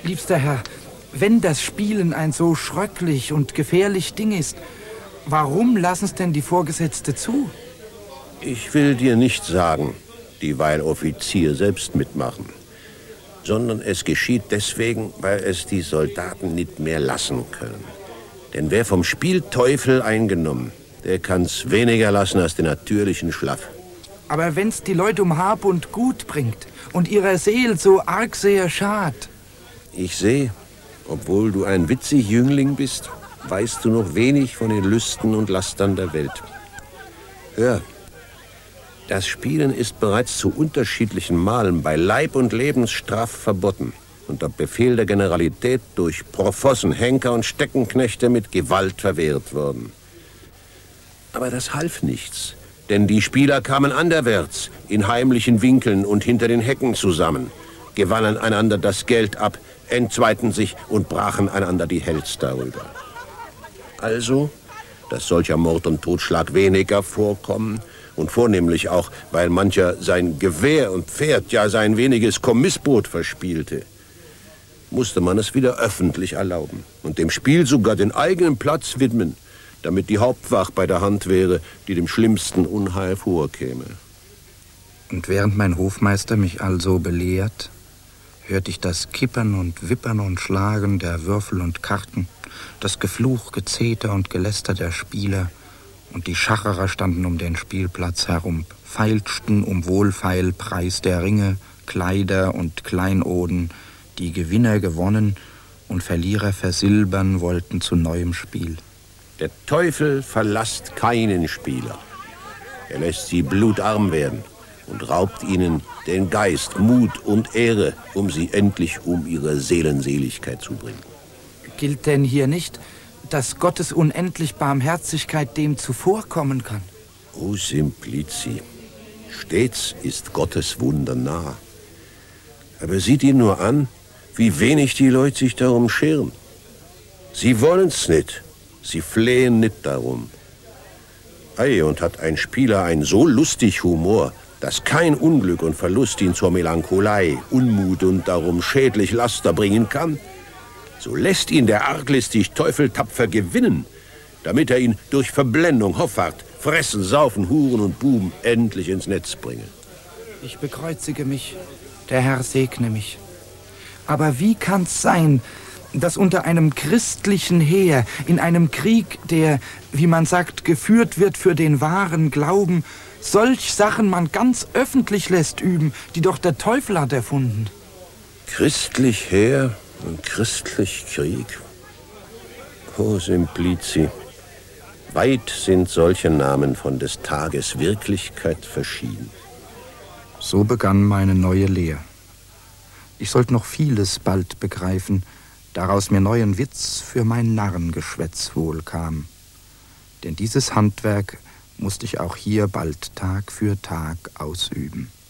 Liebster Herr, wenn das Spielen ein so schröcklich und gefährlich Ding ist, warum lassen's denn die Vorgesetzte zu? Ich will dir nicht sagen, dieweil Offizier selbst mitmachen, sondern es geschieht deswegen, weil es die Soldaten nicht mehr lassen können. Denn wer vom Spielteufel eingenommen, der kann's weniger lassen als den natürlichen Schlaf. Aber wenn's die Leute um Hab und Gut bringt und ihrer Seele so arg sehr schadet. Ich sehe, obwohl du ein witzig Jüngling bist, weißt du noch wenig von den Lüsten und Lastern der Welt. Hör, das Spielen ist bereits zu unterschiedlichen Malen bei Leib und Leben straff verboten. Unter Befehl der Generalität durch Profossen, Henker und Steckenknechte mit Gewalt verwehrt worden. Aber das half nichts, denn die Spieler kamen anderwärts, in heimlichen Winkeln und hinter den Hecken zusammen, gewannen einander das Geld ab, entzweiten sich und brachen einander die Hells darüber. Also, dass solcher Mord und Totschlag weniger vorkommen und vornehmlich auch, weil mancher sein Gewehr und Pferd, ja sein weniges Kommissbrot verspielte, musste man es wieder öffentlich erlauben und dem Spiel sogar den eigenen Platz widmen, damit die Hauptwacht bei der Hand wäre, die dem schlimmsten Unheil vorkäme. Und während mein Hofmeister mich also belehrt, hörte ich das Kippern und Wippern und Schlagen der Würfel und Karten, das Gefluch, Gezeter und Geläster der Spieler, und die Schacherer standen um den Spielplatz herum, feilschten um Wohlfeil, Preis der Ringe, Kleider und Kleinoden, die Gewinner gewonnen und Verlierer versilbern wollten zu neuem Spiel. Der Teufel verlasst keinen Spieler. Er lässt sie blutarm werden und raubt ihnen den Geist, Mut und Ehre, um sie endlich um ihre Seelenseligkeit zu bringen. Gilt denn hier nicht, dass Gottes unendlich Barmherzigkeit dem zuvorkommen kann? O Simplici, stets ist Gottes Wunder nah. Aber sieht ihn nur an, wie wenig die Leute sich darum scheren. Sie wollen's nicht. Sie flehen nicht darum. Ei, und hat ein Spieler ein so lustig Humor, dass kein Unglück und Verlust ihn zur Melancholei, Unmut und darum schädlich Laster bringen kann, so lässt ihn der arglistig Teufel tapfer gewinnen, damit er ihn durch Verblendung, Hoffart, Fressen, Saufen, Huren und Buben endlich ins Netz bringe. Ich bekreuzige mich, der Herr segne mich. Aber wie kann's sein, dass unter einem christlichen Heer, in einem Krieg, der, wie man sagt, geführt wird für den wahren Glauben, solch Sachen man ganz öffentlich lässt üben, die doch der Teufel hat erfunden? Christlich Heer und christlich Krieg? O Simplici, weit sind solche Namen von des Tages Wirklichkeit verschieden. So begann meine neue Lehr. Ich sollte noch vieles bald begreifen, daraus mir neuen Witz für mein Narrengeschwätz wohl kam. Denn dieses Handwerk musste ich auch hier bald Tag für Tag ausüben.